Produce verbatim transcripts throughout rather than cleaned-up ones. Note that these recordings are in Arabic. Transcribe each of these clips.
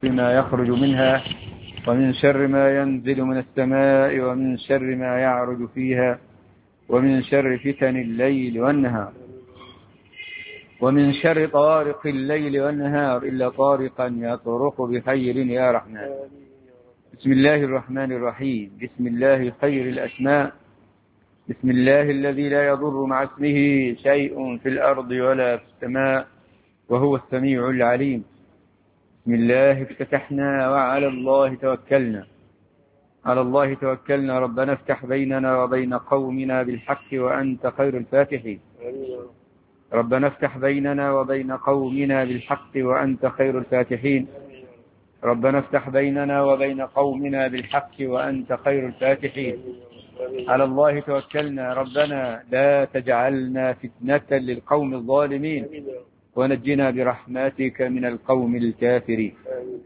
ما يخرج منها ومن شر ما ينزل من السماء ومن شر ما يعرج فيها ومن شر فتن الليل والنهار ومن شر طارق الليل والنهار إلا طارقا يطرق بخير يا رحمن. بسم الله الرحمن الرحيم. بسم الله خير الأسماء. بسم الله الذي لا يضر مع اسمه شيء في الأرض ولا في السماء وهو السميع العليم. بسم الله افتتحنا وعلى الله توكلنا. على الله توكلنا. ربنا افتح بيننا وبين قومنا بالحق وأنت خير الفاتحين. ربنا افتح بيننا وبين قومنا بالحق وأنت خير الفاتحين. ربنا افتح بيننا وبين قومنا بالحق وأنت خير الفاتحين. على الله توكلنا. ربنا لا تجعلنا فتنة للقوم الظالمين ونجنا برحمتك من القوم الكافرين.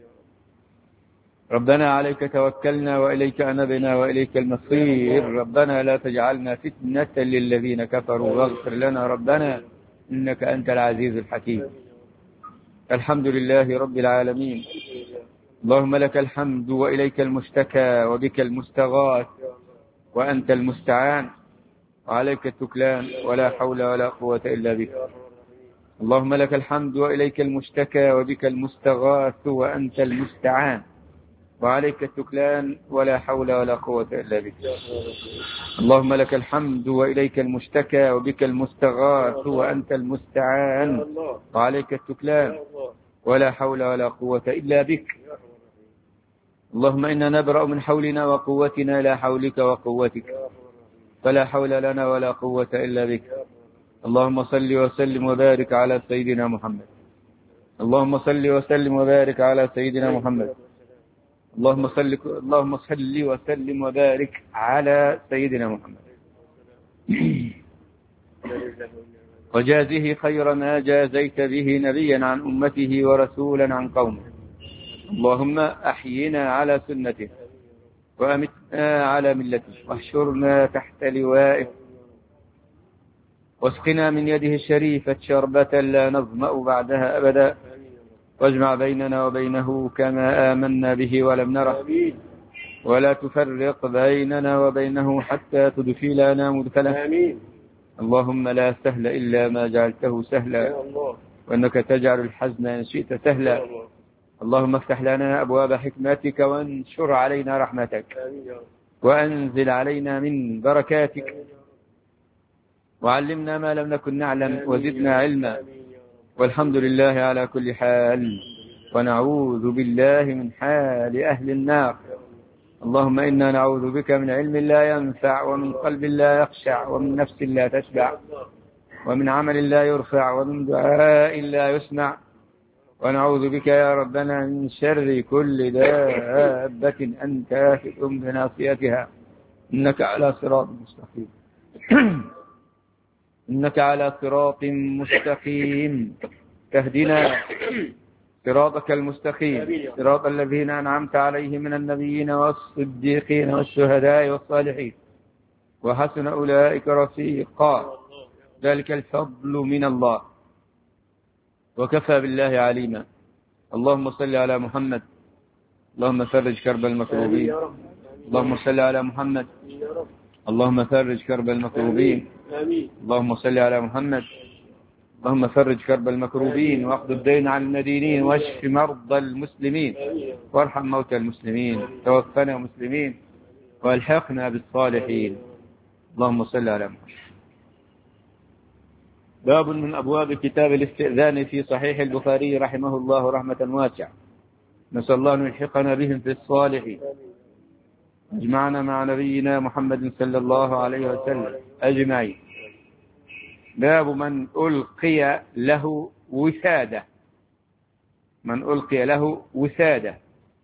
ربنا عليك توكلنا وإليك أنبنا وإليك المصير. ربنا لا تجعلنا فتنة للذين كفروا واغفر لنا ربنا إنك أنت العزيز الحكيم. الحمد لله رب العالمين. اللهم لك الحمد وإليك المشتكى وبك المستغاث وأنت المستعان وعليك التكلان ولا حول ولا قوة إلا بك. اللهم لك الحمد وإليك المشتكى وبك المستغاث وأنت المستعان وعليك التكلان ولا حول ولا قوة إلا بك. اللهم لك الحمد وإليك المشتكى وبك المستغاث وأنت المستعان وعليك التكلان ولا حول ولا قوة إلا بك. اللهم إنا نبرأ من حولنا وقوتنا لا حولك وقوتك فلا حول لنا ولا قوة إلا بك. اللهم صل وسلم وبارك على سيدنا محمد. اللهم صل وسلم وبارك على سيدنا محمد. اللهم صل اللهم صل وسلم وبارك على سيدنا محمد. وجازه خير ما جازيت به نبيا عن أمته ورسولا عن قومه. اللهم أحينا على سنته وأمتنا على ملته واحشرنا تحت لوائه واسقنا من يده الشريفة شربة لا نظمأ بعدها أبدا واجمع بيننا وبينه كما آمنا به ولم نره ولا تفرق بيننا وبينه حتى تدخلنا مدخله. اللهم لا سهل إلا ما جعلته سهلا وأنك تجعل الحزن إن شئت سهلا. اللهم افتح لنا أبواب حكمتك وانشر علينا رحمتك وأنزل علينا من بركاتك وعلمنا ما لم نكن نعلم وزدنا علما. والحمد لله على كل حال ونعوذ بالله من حال أهل النار. اللهم إنا نعوذ بك من علم لا ينفع ومن قلب لا يخشع ومن نفس لا تشبع ومن عمل لا يرفع ومن دعاء لا يسمع. ونعوذ بك يا ربنا من شر كل دابة أنت آخذ بناصيتها إنك على صراط مستقيم. إنك على صراط مستقيم تهدنا صراطك المستقيم صراط الذين أنعمت عليهم من النبيين والصديقين والشهداء والصالحين وحسن أولئك رفيقا ذلك الفضل من الله وكفى بالله عليما. اللهم صل على محمد. اللهم فرج كرب المكروبين. اللهم صل على محمد. اللهم فرج كرب المكروبين. اللهم صل على محمد. اللهم فرج كرب المكروبين واقض الدين عن المدينين واشف مرضى المسلمين وارحم موتى المسلمين توفنا مسلمين والحقنا بالصالحين. اللهم صل على محمد. باب من أبواب كتاب الاستئذان في صحيح البخاري رحمه الله رحمة واسعة. نسأل الله أن يلحقنا بهم في الصالحين. اجمعنا مع نبينا محمد صلى الله عليه وسلم أجمعين. باب من ألقي له وسادة. من ألقي له وسادة.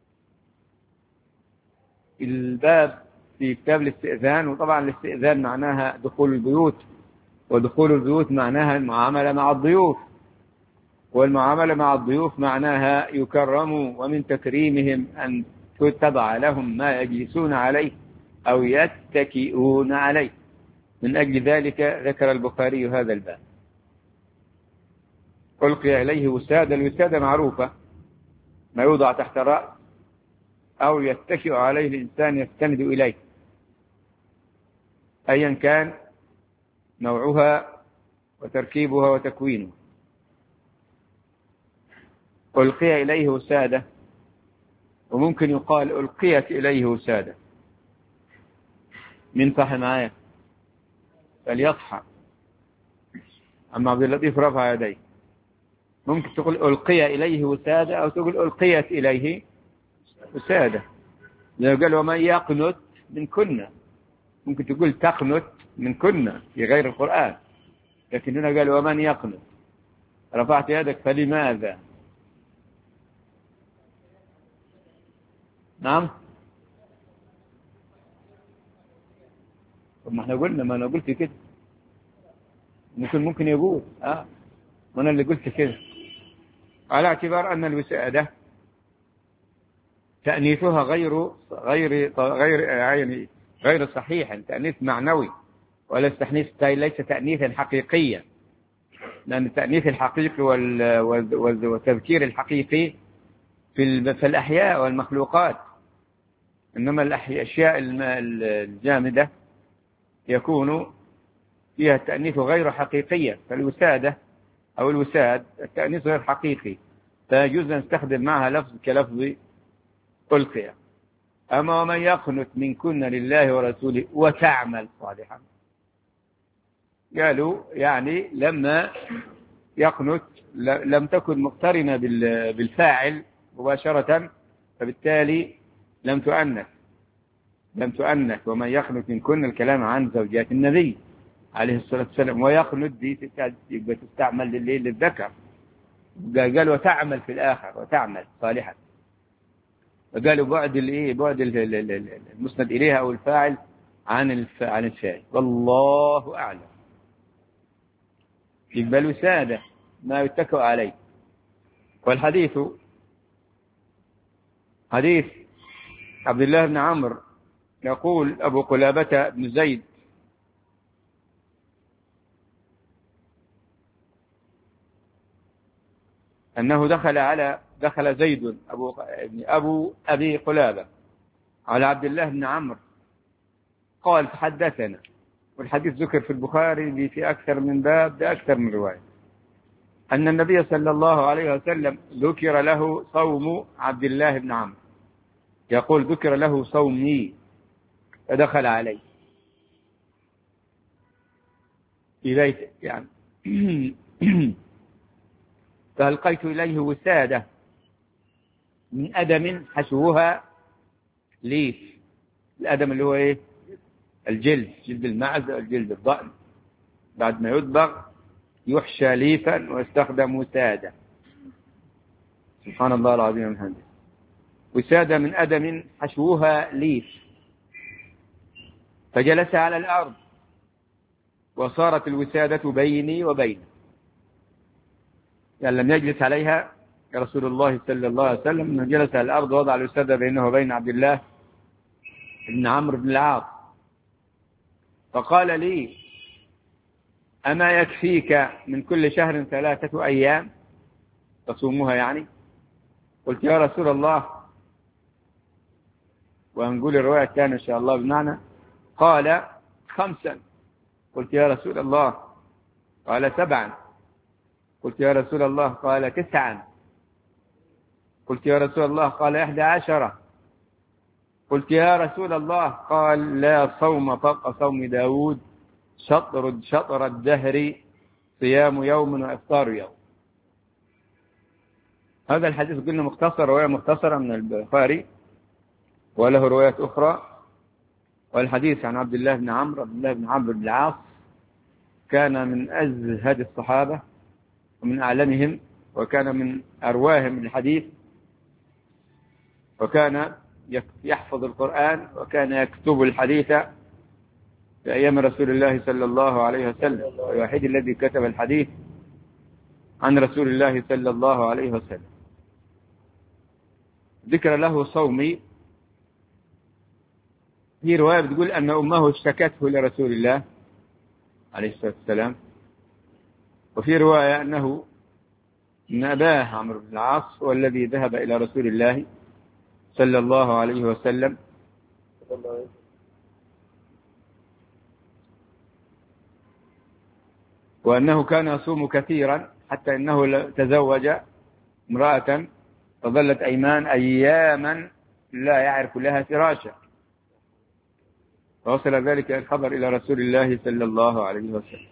الباب في كتاب الاستئذان. وطبعا الاستئذان معناها دخول البيوت ودخول البيوت معناها المعاملة مع الضيوف والمعاملة مع الضيوف معناها يكرموا ومن تكريمهم أن تتبع لهم ما يجلسون عليه أو يتكئون عليه. من أجل ذلك ذكر البخاري هذا الباب. ألقي إليه وسادة. الوسادة معروفة ما يوضع تحت الرأس أو يتكئ عليه الإنسان يستند إليه أيا كان نوعها وتركيبها وتكوينه. ألقي إليه وسادة، وممكن يقال ألقيت إليه وسادة. من صح معايا فليصحى. أما عبد اللطيف رفع يديه. ممكن تقول ألقي إليه وسادة أو تقول ألقيت إليه وسادة. لو قال ومن يقنت من كنا، ممكن تقول تقنت من كنا في غير القرآن، لكن هنا قال ومن يقنت. رفعت يدك فلماذا؟ نعم. طب ما احنا قلنا، ما انا قلت كده. ممكن ممكن يقول اه ما انا اللي قلت كده، على اعتبار ان الوسادة تأنيثها غير غير غير يعني غير صحيح، تأنيث معنوي وليس تأنيث ليس تأنيثا حقيقيا، لأن التأنيث الحقيقي والتذكير الحقيقي في في الأحياء والمخلوقات، إنما الأشياء الجامدة يكون فيها التأنيث غير حقيقية. فالوسادة أو الوساد التأنيث غير حقيقي، فيجوز أن نستخدم معها لفظ كلفظ ألقي. أما ومن يقنت منكن لله ورسوله وتعمل صالحا، قالوا يعني لما يقنت لم تكن مقترنة بالفاعل مباشرة، فبالتالي لم تؤنث لم تؤنث ومن يقنت منكن الكلام عن زوجات النبي عليه الصلاة والسلام، ويقنت دي تستعمل لليل للذكر. قال وتعمل في الآخر وتعمل صالحا، وقالوا بعد الايه بعد المسند إليها أو الفاعل عن عن الفاعل. والله أعلم. يقبل وسادة ما يتكئ عليه. والحديث حديث عبد الله بن عمرو، يقول أبو قلابة بن زيد أنه دخل على دخل زيد أبو أبو أبي قلابة على عبد الله بن عمرو قال فحدثنا. والحديث ذكر في البخاري في أكثر من باب بأكثر من رواية، أن النبي صلى الله عليه وسلم ذكر له صوم عبد الله بن عمرو، يقول ذكر له صومي فدخل عليه إليه يعني فألقيت إليه وسادة من أدم حشوها ليف. الأدم اللي هو إيه؟ الجلد، جلد المعز أو جلد الضأن، بعد ما يدبغ يحشى ليفا ويستخدم وسادة. سبحان الله العظيم الحمد. وسادة من أدم حشوها ليف، فجلس على الأرض وصارت الوسادة بيني وبينه، يعني لم يجلس عليها رسول الله صلى الله عليه وسلم، انه جلس على الأرض ووضع الوسادة بينه وبين عبد الله بن عمرو بن العاص. فقال لي أما يكفيك من كل شهر ثلاثة أيام تصومها يعني؟ قلت يا رسول الله، وهنقول الرواية الثانية إن شاء الله بمعنى. قال خمسا. قلت يا رسول الله. قال سبعا. قلت يا رسول الله. قال تسعا. قلت يا رسول الله. قال إحدى عشرة. قلت يا رسول الله. قال لا صوم فوق صوم داود، شطر شطر الدهر صيام يوم وإفطار يوم. هذا الحديث قلنا مختصر، رواية مختصرة من البخاري وله روايات أخرى. والحديث عن عبد الله بن عمرو عبد الله بن عمرو بن العاص، كان من أزهد الصحابة ومن أعلمهم، وكان من أرواهم الحديث، وكان يحفظ القرآن، وكان يكتب الحديث في أيام رسول الله صلى الله عليه وسلم، الوحيد الذي كتب الحديث عن رسول الله صلى الله عليه وسلم. ذكر له صومي. في رواية بتقول أن أمه اشتكته لرسول الله عليه الصلاة والسلام، وفي رواية أنه أن أباه عمرو بن العاص هو الذي ذهب إلى رسول الله صلى الله عليه وسلم وأنه كان يصوم كثيرا حتى أنه تزوج امرأة فظلت أيمان أياما لا يعرف لها فراشا، فوصل ذلك الخبر إلى رسول الله صلى الله عليه وسلم،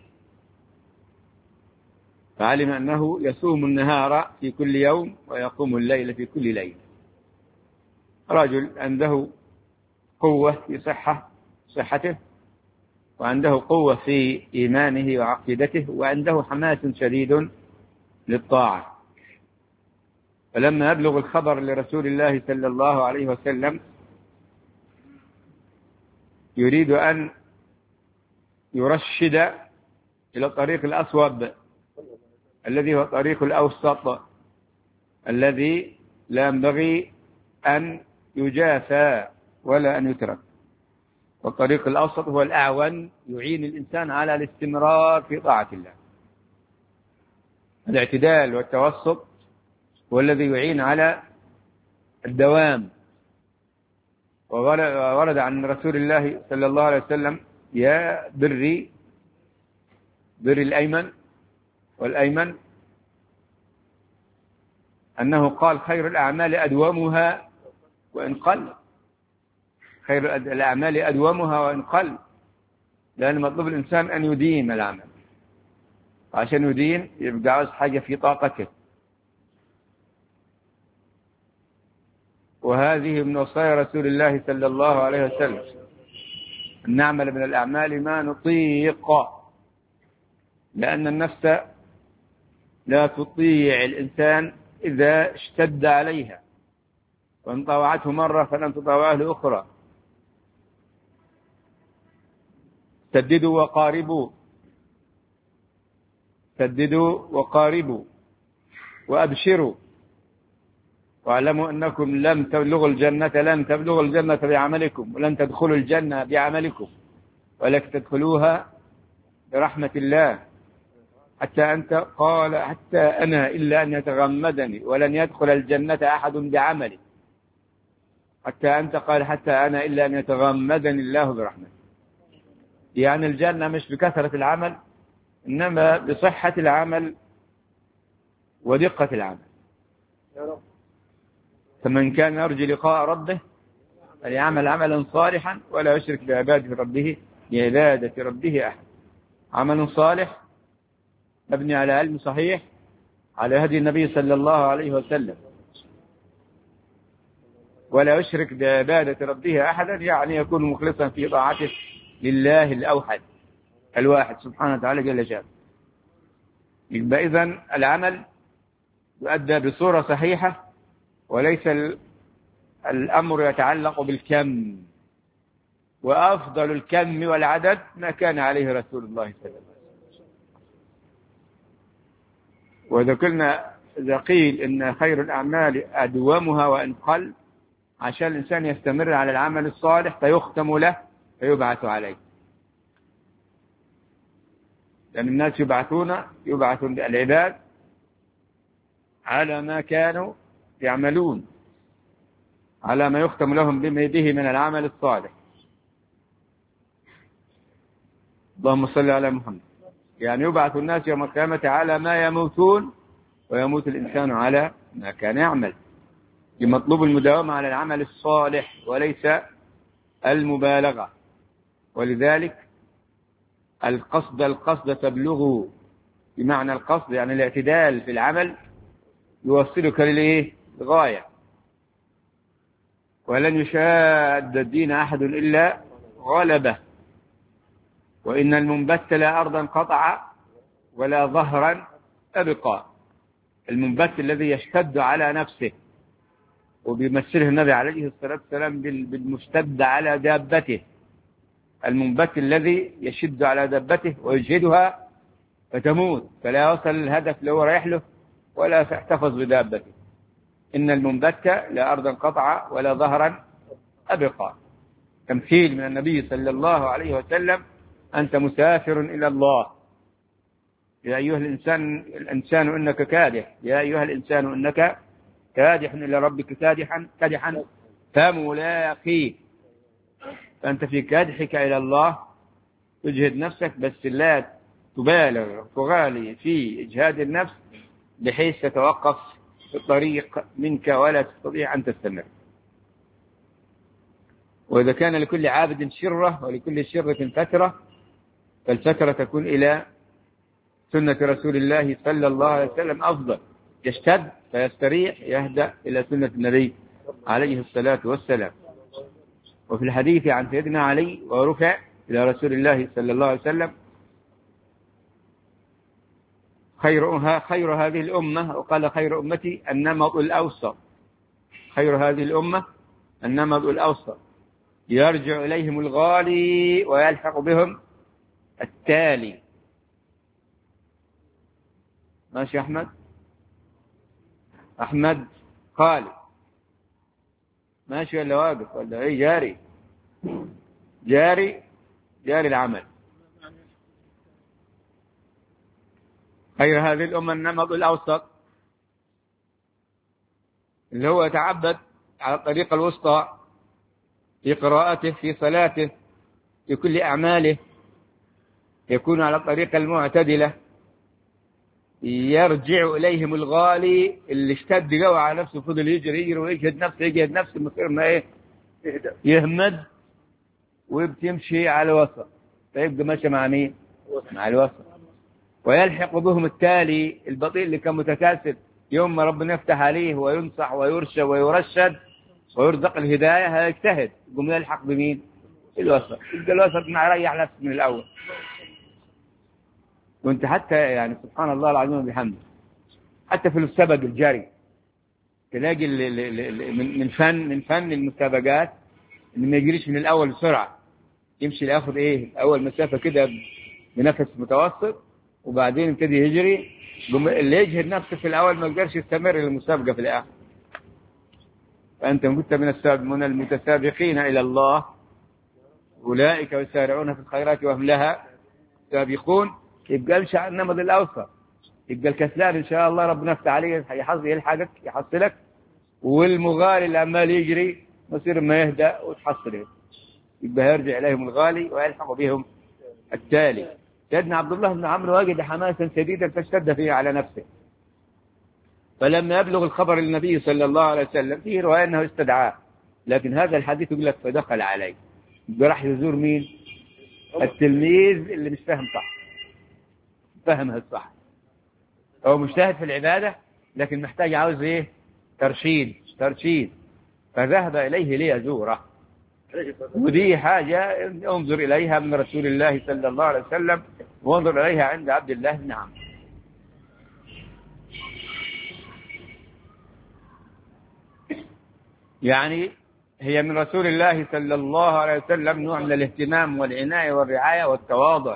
فعلم أنه يصوم النهار في كل يوم ويقوم الليل في كل ليلة. رجل عنده قوة في صحة صحته، وعنده قوة في إيمانه وعقيدته، وعنده حماس شديد للطاعة. فلما يبلغ الخبر لرسول الله صلى الله عليه وسلم يريد أن يرشد إلى الطريق الأصوب الذي هو الطريق الأوسط الذي لا ينبغي أن يجافى ولا أن يترك. والطريق الأوسط هو الأعون، يعين الإنسان على الاستمرار في طاعة الله. الاعتدال والتوسط هو الذي يعين على الدوام. وورد عن رسول الله صلى الله عليه وسلم: يا بري بر الأيمن والأيمن، أنه قال: خير الأعمال أدومها وإن قل. خير الأعمال أدومها وإن قل، لأن مطلوب الإنسان أن يديم العمل، عشان يديم يبقى عاوز حاجة في طاقته. وهذه من وصايا رسول الله صلى الله عليه وسلم، أن نعمل من الأعمال ما نطيق، لأن النفس لا تطيع الإنسان إذا اشتد عليها، وإن طاوعته مرة فلن تطاوعه لأخرى. سددوا وقاربوا سددوا وقاربوا وأبشروا واعلموا أنكم لم تبلغوا الجنة لن تبلغوا الجنة بعملكم، ولن تدخلوا الجنة بعملكم، ولكن تدخلوها برحمة الله. حتى أنت قال: حتى أنا إلا أن يتغمدني، ولن يدخل الجنة أحد بعملي. حتى أنت قال: حتى أنا إلا أن يتغمدني الله برحمته. يعني الجنة مش بكثرة العمل، إنما بصحة العمل ودقة العمل. فمن كان يرجو لقاء ربه فليعمل عملا صالحا ولا يشرك بعبادة ربه بعبادة ربه أحد. عمل صالح مبني على علم صحيح على هدي النبي صلى الله عليه وسلم، ولا يشرك بعبادة ربه أحدا، يعني يكون مخلصا في طاعته لله الأوحد الواحد سبحانه وتعالى جل جلاله. يبقى إذن العمل يؤدى بصورة صحيحة، وليس الأمر يتعلق بالكم، وأفضل الكم والعدد ما كان عليه رسول الله صلى الله عليه وسلم. وإذا قلنا إذا قيل إن خير الأعمال أدومها وإن قل، عشان الإنسان يستمر على العمل الصالح فيختم له فيبعث عليه. لأن الناس يبعثون يبعث العباد على ما كانوا يعملون، على ما يختم لهم به من العمل الصالح. اللهم صل على محمد. يعني يبعث الناس يوم القيامة على ما يموتون، ويموت الإنسان على ما كان يعمل. المطلوب المداومة على العمل الصالح وليس المبالغة. ولذلك القصد القصد تبلغه، بمعنى القصد يعني الاعتدال في العمل يوصلك للإيه؟ الغاية. ولن يشاد الدين أحد إلا غلبه، وإن المنبت لا أرضا قطع ولا ظهرا أبقى. المنبت الذي يشتد على نفسه، وبيمثله النبي عليه الصلاة والسلام بالمشتد على دابته. المنبت الذي يشد على دابته ويجهدها فتموت، فلا يصل الهدف اللي هو رايح له ولا يحتفظ بدابته. إن المنبت لا أرضا قطع ولا ظهرا أبقى. تمثيل من النبي صلى الله عليه وسلم: أنت مسافر إلى الله، يا أيها الإنسان الإنسان إنك كادح، يا أيها الإنسان إنك كادح إلى ربك كادحا كادحا فملاقيه. فأنت في كادحك إلى الله تجهد نفسك، بس لا تبالغ تغالي في إجهاد النفس بحيث تتوقف الطريق منك ولا تستطيع أن تستمر. وإذا كان لكل عابد شرة ولكل شرة فترة، فالفترة تكون إلى سنة رسول الله صلى الله عليه وسلم أفضل. يشتد فيستريح يهدأ إلى سنة النبي عليه الصلاة والسلام. وفي الحديث عن سيدنا علي ورفع إلى رسول الله صلى الله عليه وسلم خيرها خير هذه الأمة، وقال خير أمتي النمط الأوسط. خير هذه الأمة النمط الأوسط يرجع إليهم الغالي ويلحق بهم التالي. ماشي أحمد أحمد خالد ماشي ولا واقف ولا إيه؟ جاري جاري جاري العمل. خير هذه الأمة النمط الأوسط اللي هو يتعبد على الطريقة الوسطى في قراءته في صلاته في كل أعماله، يكون على الطريقة المعتدلة. يرجع إليهم الغالي اللي اشتد قوي على نفسه، فضل يجري يجري ويجهد نفسه يجهد نفسه مصير ما إيه يهمد وبتمشي على الوسط، فيبقى ماشي مع مين؟ مع الوسط. ويلحق بهم التالي البطيء اللي كان متكاسل، يوم ما ربنا يفتح عليه وينصح ويرشد ويرشد ويرزق الهداية هيجتهد، يقوم يلحق بمين؟ الوسط. يبقى الوسط مع ريح نفسه من الأول. وانت حتى يعني سبحان الله العظيم وبحمده، حتى في السبق الجري تلاقي من فن من فن المسابقات ان ما يجريش من الاول بسرعه، يمشي ياخذ ايه اول مسافه كده بنفس متوسط، وبعدين يبتدي يجري. اللي يجهد نفسه في الاول ما يقدرش يستمر للمسابقه في الاخر. فانت كنت من من المتسابقين الى الله، اولئك يسارعون في الخيرات وهم لها سابقون. يبقى امشي على النمط الاوسط. يبقى الكسلان ان شاء الله ربنا يفتح عليه يحصل يلحقك يحصلك، والمغالي اللي عمال يجري مصير ما يهدأ وتحصله. يبقى يرجع اليهم الغالي ويلحق بهم التالي. سيدنا عبد الله بن عمرو وجد حماسا شديدا فاشتد فيه على نفسه، فلما يبلغ الخبر للنبي صلى الله عليه وسلم فيه رواية انه استدعاه، لكن هذا الحديث يقول لك فدخل عليه. يبقى راح يزور مين؟ التلميذ اللي مش فاهم صح، فهمها الصح. هو مجتهد في العبادة لكن محتاج عاوز ايه؟ ترشيد ترشيد فذهب إليه ليزوره. ودي حاجة انظر إليها من رسول الله صلى الله عليه وسلم، وانظر إليها عند عبد الله بن عمرو. يعني هي من رسول الله صلى الله عليه وسلم نوع من الاهتمام والعناية والرعاية والتواضع،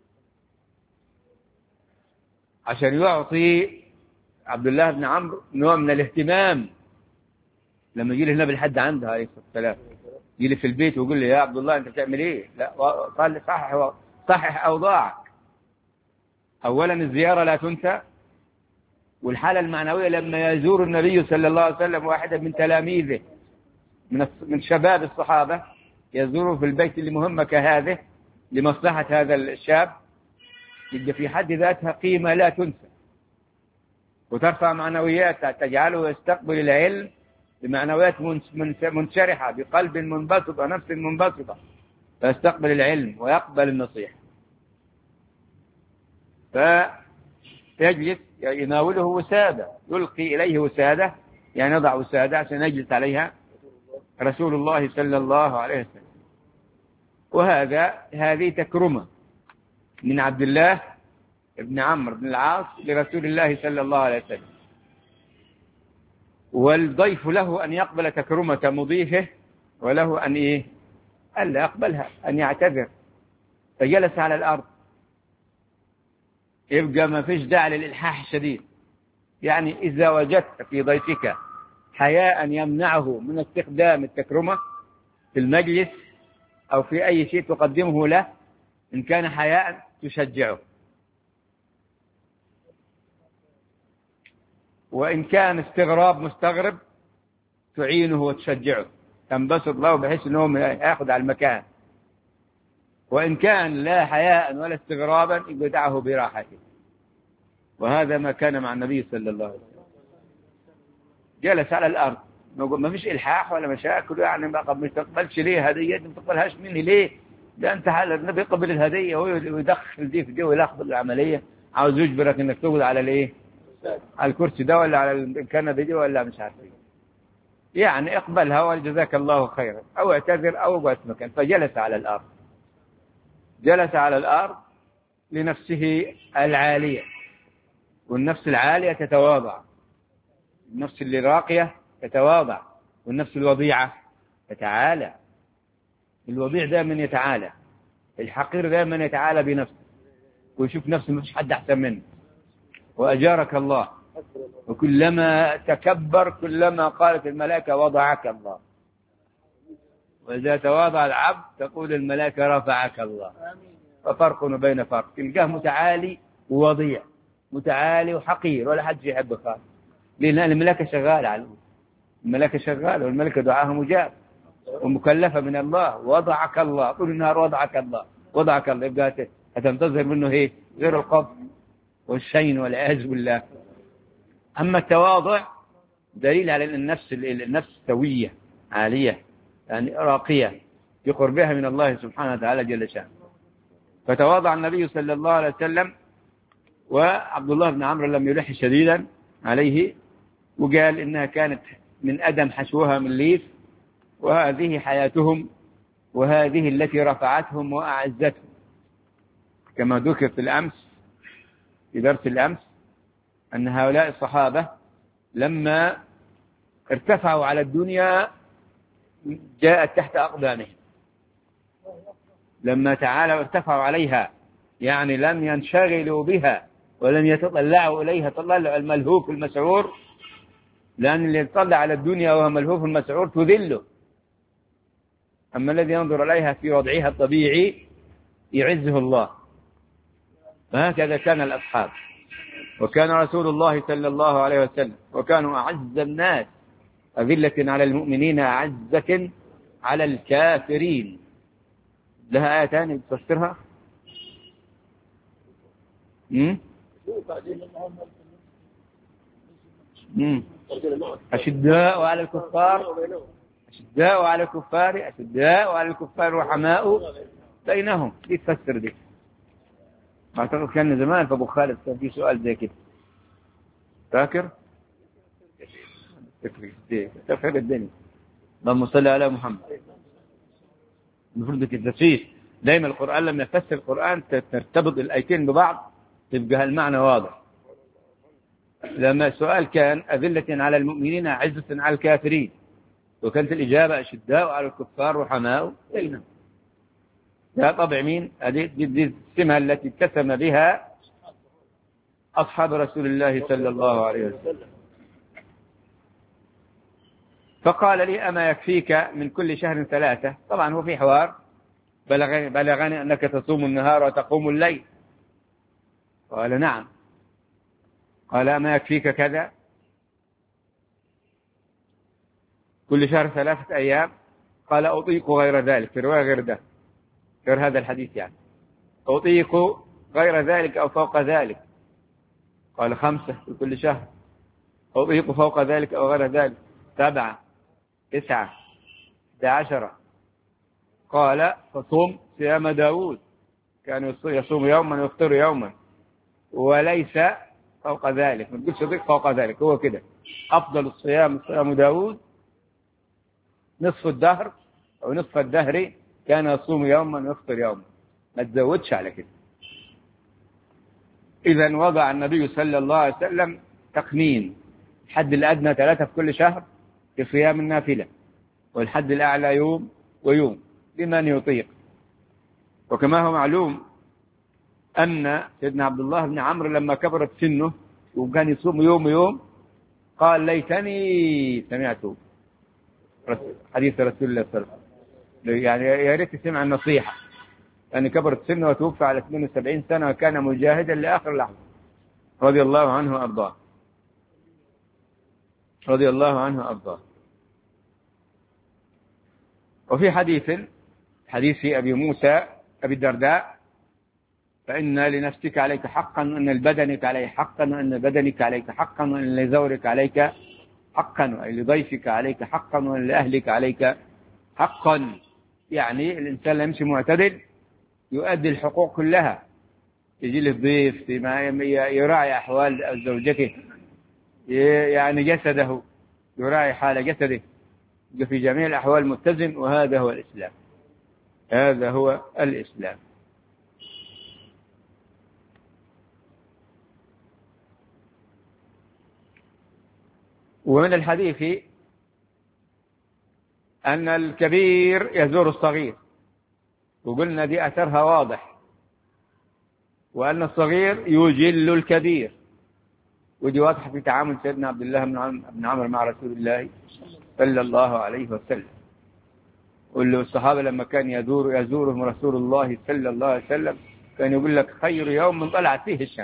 عشان يعطي عبد الله بن عمرو نوع من الاهتمام. لما يجي له النبي لحد عنده عليه الصلاة والسلام، يجي لي في البيت ويقول لي يا عبد الله انت بتعمل ايه؟ لا قال لي صحح صحح اوضاعك. اولا الزيارة لا تنسى، والحالة المعنوية لما يزور النبي صلى الله عليه وسلم واحدا من تلاميذه من من شباب الصحابة يزوره في البيت اللي مهمة كهذه لمصلحة هذا الشاب، يبقى في حد ذاتها قيمة لا تنسى، وترفع معنوياته، تجعله يستقبل العلم بمعنويات منشرحة بقلب منبسط ونفس منبسطة، فيستقبل العلم ويقبل النصيحة. فيجلس يناوله وسادة، يلقي إليه وسادة، يعني يضع وسادة عشان يجلس عليها رسول الله صلى الله عليه وسلم. وهذا هذه تكرمة من عبد الله بن عمرو بن العاص لرسول الله صلى الله عليه وسلم. والضيف له أن يقبل تكرمة مضيفه، وله أن إيه؟ ألا يقبلها، أن يعتذر. فجلس على الأرض، يبقى ما فيش داعي للإلحاح الشديد. يعني إذا وجدت في ضيفك حياء يمنعه من استخدام التكرمة في المجلس أو في أي شيء تقدمه له، إن كان حياء تشجعه، وإن كان استغراب مستغرب تعينه وتشجعه، تنبسط له بحيث أنه يأخذ على المكان. وإن كان لا حياء ولا استغرابا يدعه براحته. وهذا ما كان مع النبي صلى الله عليه وسلم. جلس على الأرض، ما فيش إلحاح ولا مشاكل، يعني ما تقبلش ليه هدية، ما تقبلهاش مني ليه؟ ده أنت حال النبي يقبل الهدية ويدخل دي في دي ويلخبط العملية، عاوز يجبرك إنك تقعد على الإيه؟ على الكرسي ده ولا على الكنبة دي ولا مش عارف إيه. يعني اقبلها وجزاك الله خيرا، أو اعتذر أو اقعد مكان. فجلس على الأرض، جلس على الأرض لنفسه العالية، والنفس العالية تتواضع، النفس اللي راقية تتواضع، والنفس الوضيعة تتعالى. الوضيع دائما يتعالى، الحقير دائما يتعالى بنفسه ويشوف نفسه ما فيش حد أحسن منه. وأجارك الله. وكلما تكبر كلما قالت الملائكة وضعك الله، وإذا تواضع العبد تقول الملائكة رفعك الله. ففرق بين فرق، تلقاه متعالي ووضيع، متعالي وحقير ولا حد يحب خالص، لأن الملائكة شغالة على الملائكة شغالة، والملائكة دعاها مجاب ومكلفة من الله. وضعك الله، طول النهار وضعك الله وضعك الله، يبقى هتنتظر منه هي غير القبض والشين والعياذ بالله. أما التواضع دليل على أن النفس النفس سوية عالية، يعني راقية بقربها من الله سبحانه وتعالى جل شأنه. فتواضع النبي صلى الله عليه وسلم، وعبد الله بن عمرو لم يلح شديدا عليه، وقال إنها كانت من أدم حشوها من ليف، وهذه حياتهم، وهذه التي رفعتهم وأعزتهم. كما ذكر في الأمس في درس الأمس أن هؤلاء الصحابة لما ارتفعوا على الدنيا جاءت تحت أقدامهم، لما تعالوا ارتفعوا عليها، يعني لم ينشغلوا بها ولم يتطلعوا إليها تطلع الملهوف المسعور، لأن اللي يتطلع على الدنيا وهو ملهوف المسعور تذله، أما الذي ينظر إليها في وضعها الطبيعي يعزه الله. فهكذا كان الأصحاب، وكان رسول الله صلى الله عليه وسلم، وكانوا أعز الناس أذلة على المؤمنين أعزة على الكافرين. لها آية ثانية تفسرها؟ امم امم أشداء على الكفار أشداء على الكفار أشداء على الكفار رحماء بينهم. دي تفسر دي. أعتقد كان زمان في أبو خالد كان في سؤال زي كده، فاكر؟ تفهم الدنيا. اللهم صل على محمد. المفروض التفسير دايما القرآن لما يفسر القرآن ترتبط الآيتين ببعض تبقى المعنى واضح. لما السؤال كان أذلة على المؤمنين عزة على الكافرين، وكانت الإجابة أشداء على الكفار رحماء بينهم. ده طبع مين؟ هذه السمة التي اتسم بها أصحاب رسول الله صلى الله عليه وسلم. فقال لي أما يكفيك من كل شهر ثلاثة؟ طبعا هو في حوار، بلغني, بلغني أنك تصوم النهار وتقوم الليل. قال نعم. قال أما يكفيك كذا؟ كل شهر ثلاثة أيام؟ قال أطيق غير ذلك، في رواية غير ده غير هذا الحديث، يعني أطيق غير ذلك أو فوق ذلك. قال خمسة في كل شهر. أطيق فوق ذلك أو غير ذلك. سبعة، تسعة، احدى عشرة. قال فصوم صيام داود، كان يصوم يوما ويفطر يوما، وليس فوق ذلك. ما تقولش أطيق فوق ذلك، هو كده أفضل الصيام صيام داود، نصف الدهر أو نصف الدهر كان يصوم يوما ويفطر يوما، ما تزودش على كده. إذا وضع النبي صلى الله عليه وسلم تقنين، الحد الأدنى ثلاثة في كل شهر في صيام النافلة، والحد الأعلى يوم ويوم لمن يطيق. وكما هو معلوم أن سيدنا عبد الله بن عمرو لما كبرت سنه وكان يصوم يوم ويوم قال ليتني سمعته حديث رسول الله صلى الله عليه وسلم، يعني يا ريت سمع النصيحة، لأن يعني كبرت سنه وتوفى على اثنين وسبعين سنة وكان مجاهدا لآخر لحظة رضي الله عنه وأرضاه. رضي الله عنه وأرضاه. وفي حديث حديث أبي موسى أبي الدرداء: فإن لنفسك عليك حقا، وأن لبدنك عليه حقا، وأن بدنك عليك حقا، وأن لزورك عليك حقا، وأن لضيفك عليك حقا، وأن لأهلك عليك حقا. يعني الإنسان لا يمشي معتدل يؤدي الحقوق كلها، يجي له ضيف يراعي أحوال زوجته، يعني جسده يراعي حال جسده في جميع الأحوال متزن. وهذا هو الإسلام، هذا هو الإسلام. ومن الحديث أن الكبير يزور الصغير، وقلنا دي أثرها واضح، وأن الصغير يجل الكبير، ودي واضحة في تعامل سيدنا عبد الله بن عمرو مع رسول الله صلى الله عليه وسلم. والصحابة لما كان يزور يزورهم رسول الله صلى الله عليه وسلم كان يقول لك: خير يوم من طلعت فيه الشمس،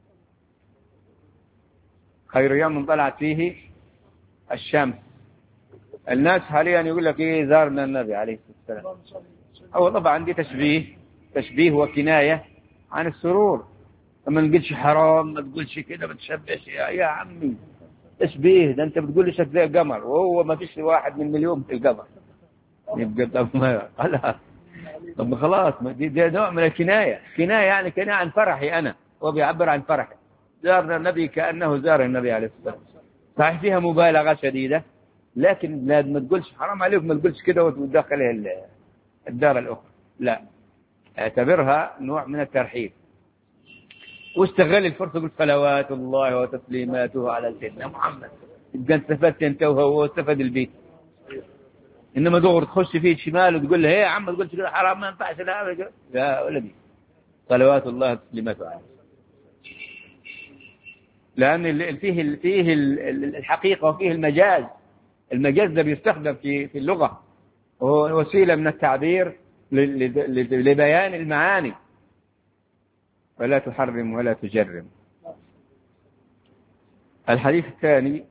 خير يوم من طلعت فيه الشمس. الناس حاليا يقول لك: إيه، زارنا النبي عليه الصلاة والسلام. أو طبعا دي تشبيه تشبيه وكناية عن السرور. ما نقولش حرام، ما تقولش كده، ما تشبهش يا, يا عمي، تشبيه. ده أنت بتقول لي شكل القمر، وهو ما فيش واحد من مليون في القمر. يبقى طب ما خلاص، طب خلاص، دي, دي نوع من الكناية، كناية يعني كناية عن فرحي أنا، هو بيعبر عن فرحي. زارنا النبي كأنه زار النبي عليه الصلاة والسلام. صحيح فيها مبالغة شديدة، لكن لا ما تقولش حرام عليك، ما تقولش كده وتدخلها الدار الأخرى، لا، اعتبرها نوع من الترحيب. واستغل الفرصة، قلت: صلوات الله وتسليماته على سيدنا محمد. يبقى استفدت انت وهو، استفد البيت. انما دغر تخش فيه شمال وتقول له: هي يا عم ما تقولش كده حرام، ما ينفعش، لا لا ولدي، صلوات الله وتسليماته عليه. لأن فيه فيه الحقيقة وفيه المجاز. المجاز ده بيستخدم في في اللغة، وهو وسيلة من التعبير لبيان المعاني. ولا تحرم ولا تجرم. الحديث الثاني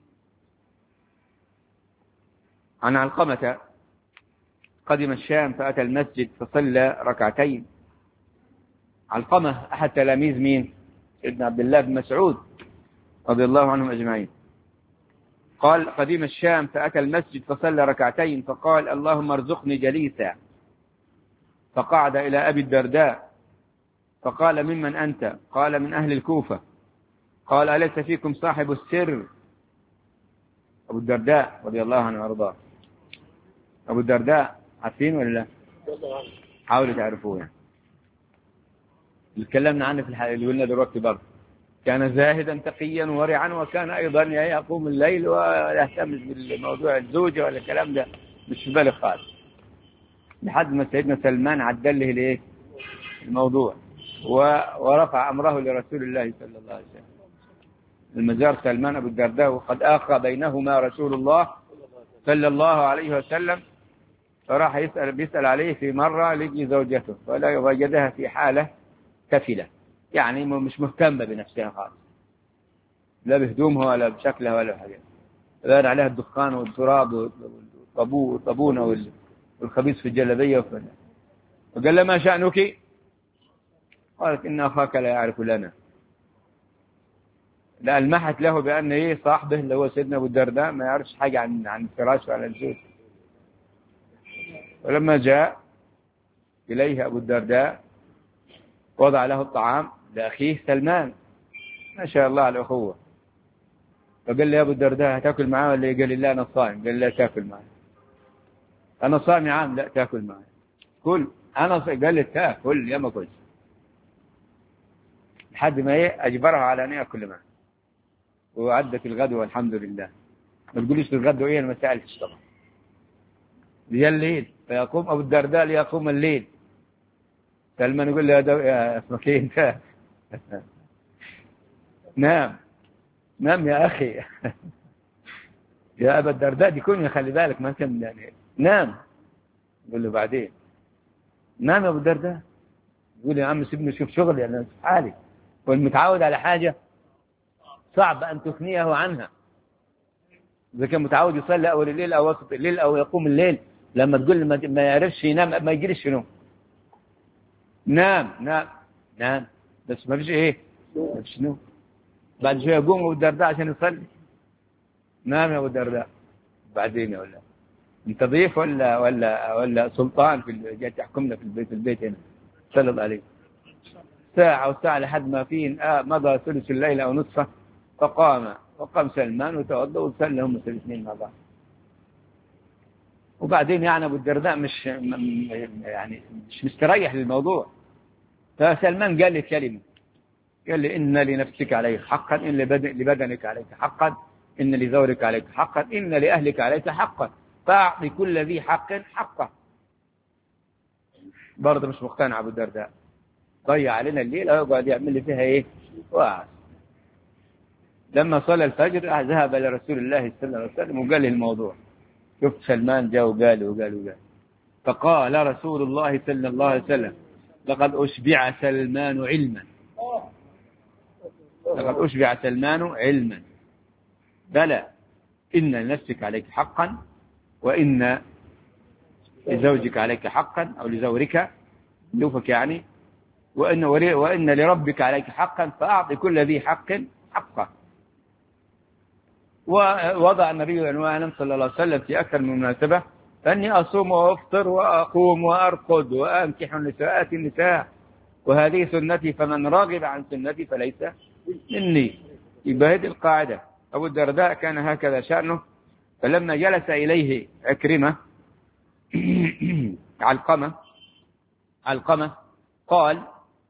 عن علقمة: قدم الشام فأتى المسجد فصلى ركعتين. علقمة أحد تلاميذ مين؟ سيدنا عبد الله بن مسعود رضي الله عنهم أجمعين. قال: قدم الشام فأتى المسجد فصلى ركعتين، فقال: اللهم ارزقني جليسا. فقعد إلى أبي الدرداء فقال: ممن أنت؟ قال: من أهل الكوفة. قال: أليس فيكم صاحب السر؟ أبو الدرداء رضي الله عنه وأرضاه. أبو الدرداء عارفين ولا لا؟ حاولوا تعرفوه يعني. اللي تكلمنا عنه في الحلقة اللي قلنا دلوقتي برضه، كان زاهدا تقيا ورعا، وكان أيضا يقوم الليل ويهتم بالموضوع الزوجة ولا الكلام ده، مش في باله خالص، لحد ما سيدنا سلمان عدل له ليه الموضوع ورفع أمره لرسول الله صلى الله عليه وسلم. المزار سلمان أبو الدرداء، وقد آخى بينهما رسول الله صلى الله عليه وسلم، فراح يسأل بيسأل عليه في مرة لقي زوجته، ولا وجدها في حالة كفلة، يعني مش مهتمة بنفسها خالص، لا بهدومها ولا بشكلها ولا حاجة، بان عليها الدخان والتراب والطابونة والخبيث في الجلبية. وقال لها: ما شأنك؟ قالت: إن أخاك لا يعرف لنا. لا ألمحت له بأن إيه صاحبه اللي هو سيدنا أبو الدرداء ما يعرفش حاجة عن عن الفراش وعن الزوج. ولما جاء إليه أبو الدرداء وضع له الطعام لأخيه سلمان، ما شاء الله على الأخوة. فقال لي: يا أبو الدرداء هتاكل معاه ولا؟ قال لي: لا أنا صائم. قال: لا تاكل معاه. أنا صائم يا عم. لا تاكل معاه. كل أنا صائم. قال لي: تاكل يا ما كل، لحد ما إيه أجبرها على أن يأكل معه. وعدت الغدوة والحمد لله. ما تقوليش الغدوة إيه، أنا ما سألتش طبعا. جاء الليل فيقوم أبو الدرداء ليقوم الليل. سلمان يقول له: يا, دو... يا اسمك إيه أنت؟ نام نام يا أخي. يا أبا الدرداء دي كوني خلي بالك ما كان يعني نام. يقول له: بعدين نام يا أبو الدرداء. يقول: يا عم سيبني شوف شغلي أنا في حالي. والمتعود على حاجة صعب أن تثنيه عنها. إذا كان متعود يصلي أول الليل أو وسط الليل أو يقوم الليل، لما تقول ما ما يعرفش ينام ما يجريش ينوم. نام نام نام بس ما فيش إيه، ما فيش نوم. بعد شوية يقوم أبو الدرداء عشان يصلي. نام يا أبو الدرداء. بعدين يا ولا أنت ضيف ولا ولا ولا سلطان في جاي تحكمنا في البيت البيت هنا سلط عليك. ساعة وساعة لحد ما فين آه مضى ثلث الليل أو نصفه، فقام وقام سلمان وتوضأ وصلى هم الاثنين مع بعض. وبعدين يعني أبو الدرداء مش يعني مش مستريح للموضوع، فسلمان قال لي كلمة، قال لي إن لنفسك عليك حقا، إن لبدنك عليك حقا، إن لزورك عليك حقا، إن لأهلك عليك حقا، فأعطي كل ذي حق حقه. برضه مش مقتنع أبو الدرداء، ضيع علينا الليل ويقعد يعمل لي فيها إيه واعظ. لما صلى الفجر ذهب لرسول الله صلى الله عليه وسلم وقال له الموضوع. شفت سلمان جاء وقال وقال وقال فقال رسول الله صلى الله عليه وسلم لقد أشبع سلمان علما، لقد أشبع سلمان علما، بلى إن لنفسك عليك حقا، وإن لزوجك عليك حقا أو لزورك لوفك يعني، وإن, وإن لربك عليك حقا، فأعطي كل ذي حق حقه. ووضع النبي عنوانا صلى الله عليه وسلم في أكثر من مناسبة أني أصوم وأفطر وأقوم وأرقد وأنكح النساء النساء، وهذه سنتي فمن راغب عن سنتي فليس مني. يبقى هذه القاعدة. أبو الدرداء كان هكذا شأنه. فلما جلس إليه عكرمة علقمة علقمة قال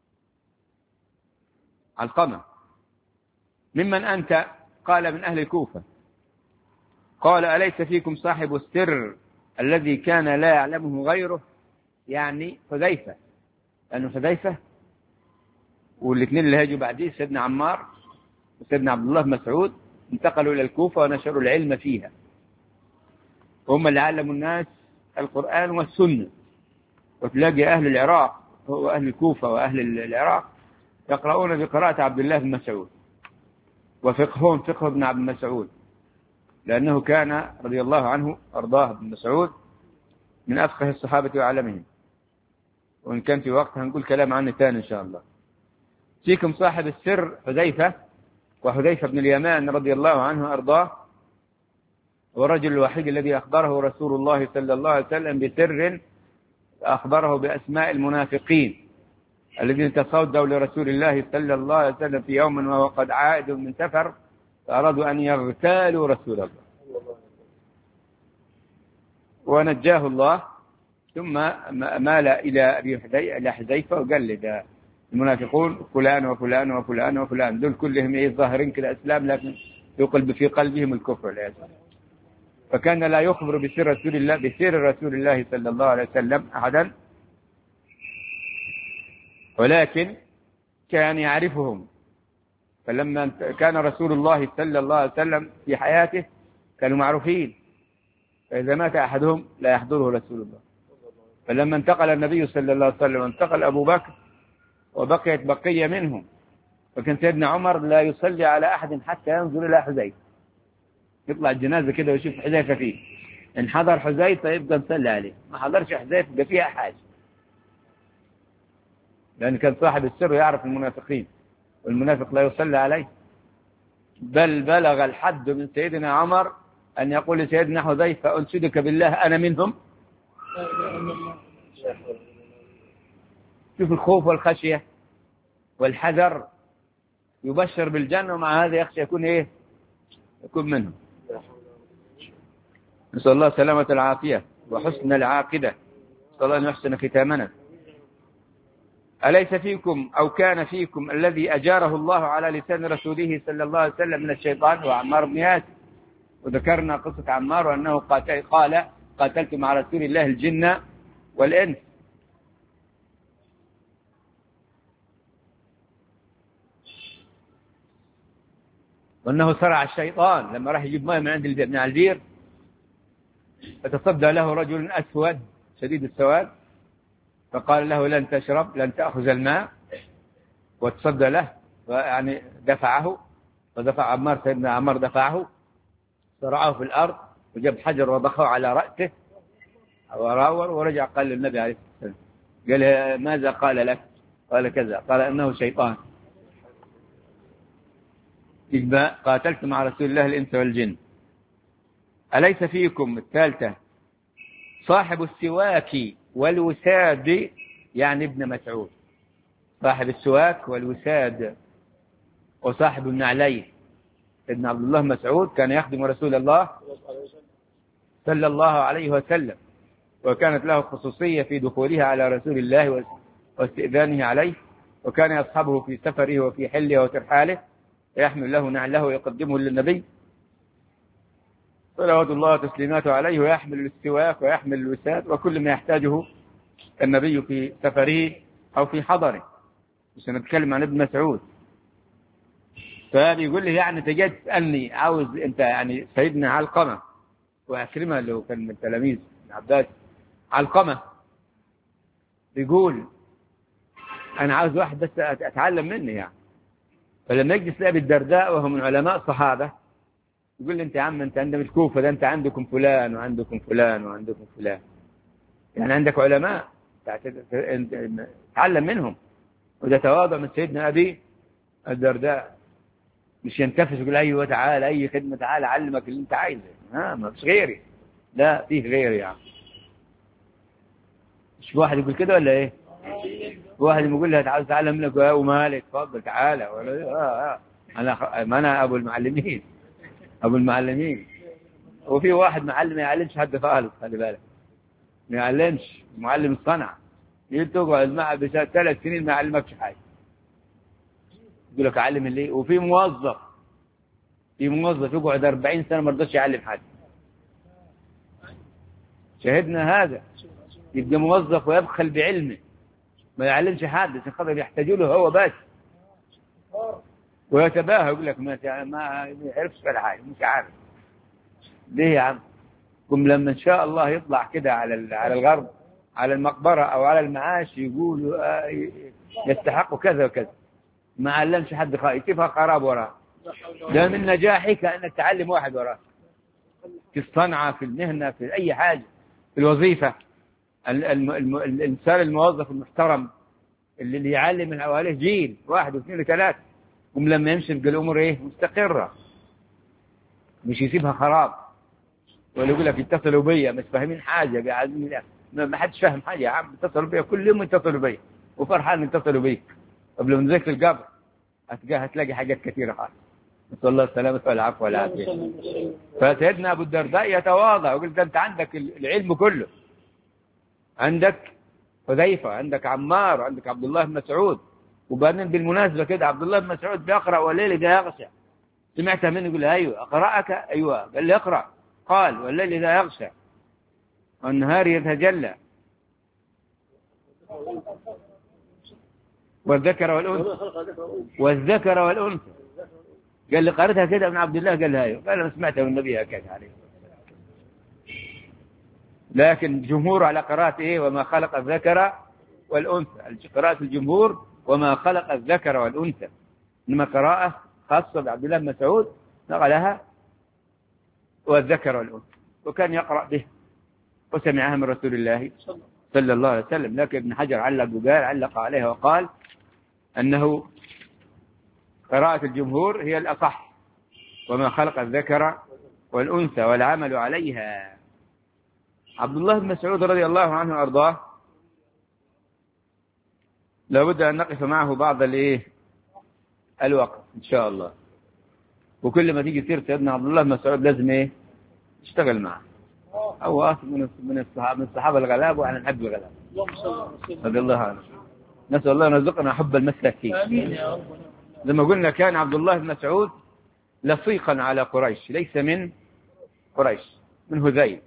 علقمة ممن أنت؟ قال من أهل الكوفة. قال أليس فيكم صاحب السر الذي كان لا يعلمه غيره؟ يعني حذيفة، لأنه حذيفة والاثنين اللي هاجوا بعديه سيدنا عمار وسيدنا عبد الله بن مسعود انتقلوا إلى الكوفة ونشروا العلم فيها، وهم اللي علموا الناس القرآن والسنة. وتلاقي أهل العراق وأهل الكوفة وأهل العراق يقرؤون بقراءة عبد الله بن مسعود، وفقههم فقه ابن عبد مسعود، لأنه كان رضي الله عنه أرضاه ابن مسعود من أفقه الصحابة وأعلمهم. وإن كان في وقت هنقول كلام عنه ثاني إن شاء الله. فيكم صاحب السر حذيفة، وحذيفة بن اليمان رضي الله عنه أرضاه هو الرجل الوحيد الذي أخبره رسول الله صلى الله عليه وسلم بسر، أخبره بأسماء المنافقين الذين تصدوا لرسول الله صلى الله عليه وسلم في يوم وهو قد عائد من سفر، فأرادوا أن يغتالوا رسول الله ونجاه الله. ثم مال إلى حذيفة وقال له ده المنافقون فلان وفلان وفلان وفلان، دول كلهم إيه ظاهرين كالأسلام لكن يقلب في قلبهم الكفر العياذ. فكان لا يخبر بسر رسول الله بسر رسول الله صلى الله عليه وسلم أحدا، ولكن كان يعرفهم. فلما كان رسول الله صلى الله عليه وسلم في حياته كانوا معروفين، فإذا مات أحدهم لا يحضره رسول الله. فلما انتقل النبي صلى الله عليه وسلم انتقل أبو بكر وبقيت بقية منهم، فكان سيدنا عمر لا يصلي على أحد حتى ينظر إلى حذيفة، يطلع الجنازة كده ويشوف حذيفة فيه، إن حضر حذيفة يبقى نصلي عليه، ما حضرش حذيفة يبقى فيها حاجة، لأن كان صاحب السر يعرف المنافقين، والمنافق لا يصلي عليه. بل بلغ الحد من سيدنا عمر أن يقول لسيدنا حذيفة أنشدك بالله أنا منهم. شوف الخوف والخشية والحذر، يبشر بالجنة ومع هذا يخشى يكون إيه؟ يكون منهم. نسأل الله سلامة العافية وحسن العاقبة، نسأل الله أن يحسن ختامنا. أليس فيكم أو كان فيكم الذي أجاره الله على لسان رسوله صلى الله عليه وسلم من الشيطان وعمار بن ياسر؟ وذكرنا قصة عمار وأنه قاتل قال قاتلت مع رسول الله الجن والإنس. وأنه سرع الشيطان لما راح يجيب ماء من عند من البير، فتصدى له رجل أسود شديد السواد، فقال له لن تشرب لن تأخذ الماء، وتصدى له يعني دفعه، فدفع عمار سيدنا عمار دفعه، صرعه في الأرض وجاب حجر وضخه على رأسه وراور ورجع قال للنبي عليه الصلاة والسلام، قال ماذا قال لك؟ قال كذا، قال إنه شيطان. قاتلت مع رسول الله الإنس والجن. أليس فيكم الثالثة صاحب السواك والوساد، يعني ابن مسعود، صاحب السواك والوساد وصاحب النعلين. ابن عبد الله مسعود كان يخدم رسول الله صلى الله عليه وسلم، وكانت له خصوصية في دخولها على رسول الله واستئذانه عليه، وكان يصحبه في سفره وفي حله وترحاله، يحمل له نعله ويقدمه للنبي صلوات الله وتسليماته عليه، ويحمل السواك ويحمل الوساد وكل ما يحتاجه النبي في سفره أو في حضره. مش نتكلم عن ابن مسعود. فبيقول لي يعني تجد تسألني عاوز أنت يعني سيدنا علقمة وأكرمة اللي هو كان من تلاميذ ابن عباس، علقمة بيقول أنا عاوز واحد بس أتعلم منه يعني. فلما يجلس لأبي الدرداء وهو من علماء الصحابة يقول لي أنت يا عم أنت عندنا الكوفة ده أنت عندكم فلان وعندكم فلان وعندكم فلان، يعني عندك علماء تعلم منهم. وده تواضع من سيدنا أبي الدرداء، مش ينتفس يقول أيوة تعال أي خدمة تعال أعلمك اللي أنت عايزه، ها ما فيش غيري، لا فيه غيري يعني. مش واحد يقول كده ولا إيه؟ واحد يقول لها تعال تعالى منك ومالك تفضل تعالى ولا آه آه. أنا ما أنا أبو المعلمين أبو المعلمين. وفي واحد معلم ما يعلمش حد خالص، خلي بالك ما يعلمش، معلم الصنعة يتقعد معه بسنة ثلاث سنين ما يعلمكش حاجة، يقول لك أعلم اللي. وفي موظف في موظف يقعد أربعين سنة ما رضاش يعلم حد، شاهدنا هذا. يبقى موظف ويبخل بعلمه ما يعلمش حد عشان خاطر يحتاجوا له هو بس، ويتباهى يقول لك ما ما يعرفش ولا حاجه مش عارف ليه يا عم. قم لما ان شاء الله يطلع كده على على الغرب على المقبره او على المعاش يقولوا يستحقوا كذا وكذا، ما علمش حد خالص، يسيبها خراب وراه. ده من نجاحك انك تعلم واحد وراه في الصنعه في المهنه في اي حاجه في الوظيفه. الانسان الموظف المحترم اللي يعلم من حواليه جيل واحد واثنين وثلاثة، هم لما يمشي يبقى الامور ايه مستقره، مش يسيبها خراب. ولا يقول لك اتصلوا بيا مش فاهمين حاجه قاعدين ما حدش فاهم حاجه يا عم، اتصلوا بيا كل يوم يتصلوا بيا وفرحان اتصلوا بيا. قبل ما نذاكر القبر هتلاقي هتلاقي حاجات كثيره خالص. نسال الله السلامه والعفو والعافيه. فسيدنا ابو الدرداء يتواضع ويقول ده انت عندك العلم كله، عندك حذيفة، عندك عمار، عندك عبد الله بن مسعود. وبعدين بالمناسبة كده عبد الله بن مسعود بيقرأ والليل إذا يغشى، سمعتها منه يقول أيوة أقرأك أيوة، قال لي اقرأ، قال والليل إذا يغشى والنهار يتجلى والذكر والأنثى والذكر والأنثى. قال لي قرأتها كده ابن عبد الله، قال لي أيوة، قال أنا سمعتها من النبي هكذا عليه. لكن جمهور على قراءة إيه وما خلق الذكر والأنثى، قراءة الجمهور وما خلق الذكر والأنثى، إنما قراءة خاصة بعبد الله بن مسعود نقلها والذكر والأنثى، وكان يقرأ به وسمعها من رسول الله صلى الله عليه وسلم. لكن ابن حجر علق وقال علق عليها وقال أنه قراءة الجمهور هي الأصح، وما خلق الذكر والأنثى والعمل عليها. عبد الله بن مسعود رضي الله عنه وأرضاه لابد أن نقف معه بعض الايه الوقت إن شاء الله. وكل ما تيجي سيرة سيدنا عبد الله بن مسعود لازم ايه نشتغل معه. هو أصل من من الصحابة من الصحابة الغلاب وأنا نحب الغلاب رضي الله عنه. نسأل الله أن يرزقنا حب المساكين. زي ما قلنا كان عبد الله بن مسعود لصيقا على قريش، ليس من قريش، من هذيل.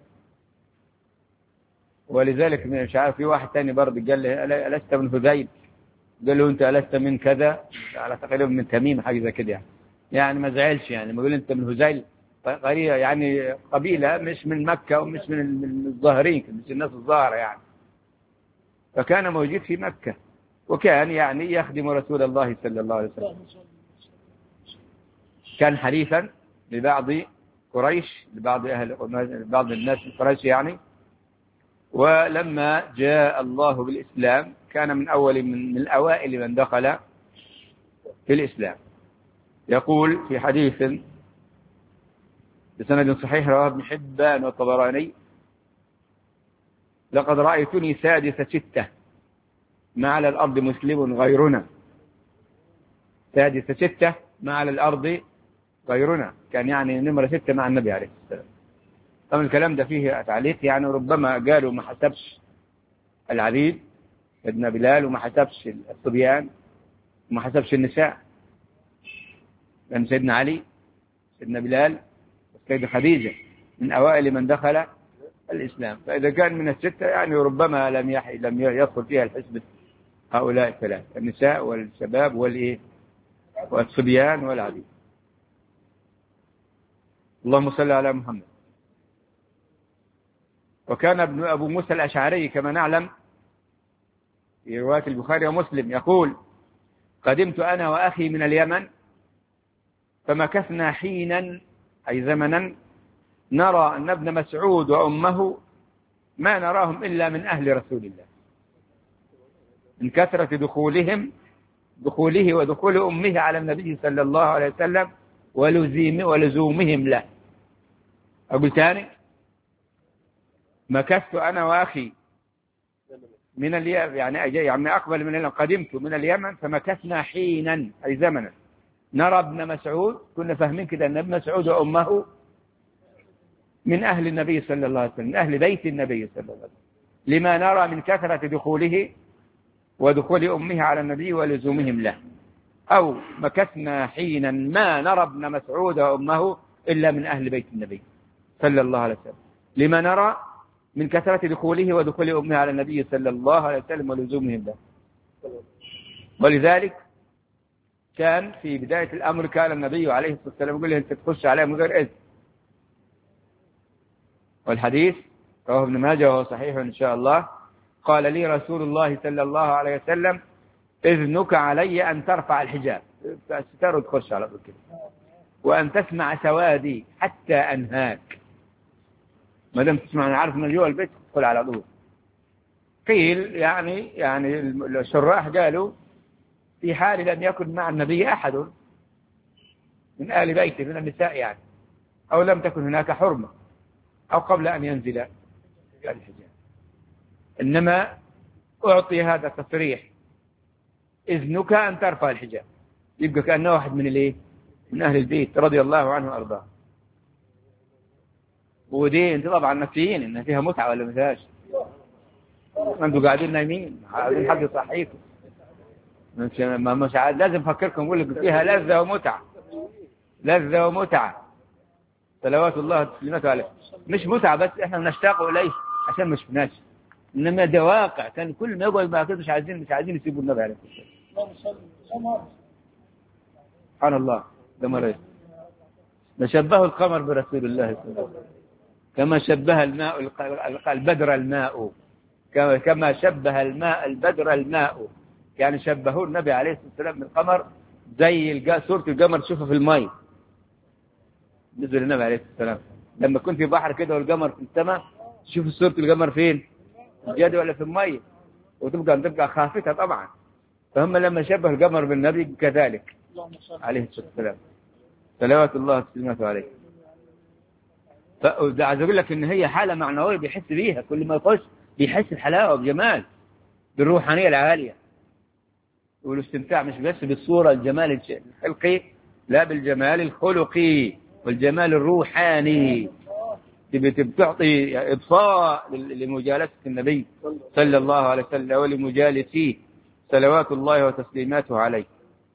ولذلك مش عارف في واحد تاني برضه قال له ألست من هذيل؟ قال له أنت ألست من كذا، على تقريبا من تميم حاجة زي كده يعني. يعني ما زعلش يعني، ما يقول أنت من هذيل قرية يعني قبيلة مش من مكة ومش من الظاهرين، مش الناس الظاهرة يعني. فكان موجود في مكة وكان يعني يخدم رسول الله صلى الله عليه وسلم. كان حليفا لبعض قريش لبعض أهل بعض الناس من قريش يعني. ولما جاء الله بالإسلام كان من أول من, من الأوائل من دخل في الإسلام. يقول في حديث بسند صحيح رواه ابن حبان والطبراني: لقد رأيتني سادس ستة ما على الأرض مسلم غيرنا. سادس ستة ما على الأرض غيرنا، كان يعني نمرة ستة مع النبي عليه السلام. طبعا الكلام ده فيه تعليق، يعني ربما قالوا ما حسبش العبيد سيدنا بلال وما حسبش الصبيان وما حسبش النساء، لأن سيدنا علي سيدنا بلال والسيدة خديجة من أوائل من دخل الإسلام. فإذا كان من الستة يعني ربما لم يحي لم يدخل فيها الحسبة هؤلاء الثلاث: النساء والشباب والإيه والصبيان والعبيد. اللهم صل على محمد. وكان ابن أبو موسى الأشعري كما نعلم في رواية البخاري ومسلم يقول: قدمت أنا وأخي من اليمن فمكثنا حينا أي زمنا نرى أن ابن مسعود وأمه ما نراهم إلا من أهل رسول الله، من كثرة دخولهم دخوله ودخول أمه على النبي صلى الله عليه وسلم ولزومهم له. أقول تاني: مكثت أنا وأخي من اليمن يعني يعني أقبل من اليمن، قدمت من اليمن فمكثنا حينا أي زمنا نرى ابن مسعود، كنا فاهمين كده أن ابن مسعود وأمه من أهل النبي صلى الله عليه وسلم، من أهل بيت النبي صلى الله عليه وسلم، لما نرى من كثرة دخوله ودخول أمه على النبي ولزومهم له. أو مكثنا حينا ما نرى ابن مسعود وأمه إلا من أهل بيت النبي صلى الله عليه وسلم، لما نرى من كثرة دخوله ودخول أمه على النبي صلى الله عليه وسلم ولزومهم له. ولذلك كان في بداية الأمر كان النبي عليه الصلاة والسلام يقول له: أنت تخش عليه من غير إذن. والحديث رواه ابن ماجه وهو صحيح إن شاء الله: قال لي رسول الله صلى الله عليه وسلم: إذنك علي أن ترفع الحجاب، الستار وتخش على طول كده، وأن تسمع سوادي حتى أنهاك. ما دام تسمع أنا عارف من جوا البيت تدخل على طول. قيل يعني يعني الشراح قالوا في حال لم يكن مع النبي أحد من آل بيته من النساء يعني، أو لم تكن هناك حرمة، أو قبل أن ينزل الحجاب، إنما أعطي هذا التصريح: إذنك أن ترفع الحجاب، يبقى كأنه واحد من الإيه من أهل البيت رضي الله عنه وأرضاه. ودي انت طبعا نفسيين إنها فيها متعة ولا ما فيهاش؟ أنتوا قاعدين نايمين عايزين حد يصحيكم، مش مش لازم أفكركم أقول لك فيها لذة ومتعة، لذة ومتعة صلوات الله وتسليماته عليه. مش متعة بس احنا بنشتاق إليه عشان مش فيناش، إنما ده واقع. كان كل ما يقعد مع كده مش عايزين مش عايزين يسيبوا النبي عليه الصلاة والسلام. سبحان الله. ده مريض نشبه القمر برسول الله صلى الله عليه وسلم كما شبه الماء البدر الماء، كما شبه الماء البدر الماء، يعني شبهوا النبي عليه الصلاة والسلام بالقمر زي صورة القمر تشوفها في الماء. نزل النبي عليه الصلاة والسلام لما كنت في بحر كده والقمر في السماء تشوف صورة القمر فين؟ الجدي ولا في الماء، وتبقى تبقى خافتها طبعا. فهم لما شبه القمر بالنبي كذلك عليه الصلاة والسلام صلوات الله وسلامته عليه. فعايز اقول لك ان هي حاله معنويه بيحس بيها، كل ما يخش بيحس بحلاوه وبجمال، بالروحانيه العاليه والاستمتاع، مش بس بالصوره الجمال الخلقي، لا بالجمال الخلقي والجمال الروحاني. بتعطي اضفاء لمجالسه النبي صلى الله عليه وسلم ولمجالسيه صلوات الله وتسليماته عليه.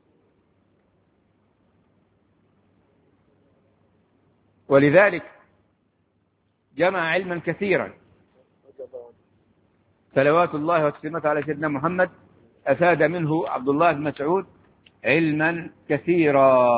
ولذلك جمع علما كثيرا صلوات الله وتسليماته على سيدنا محمد، أفاد منه عبد الله بن مسعود علما كثيرا.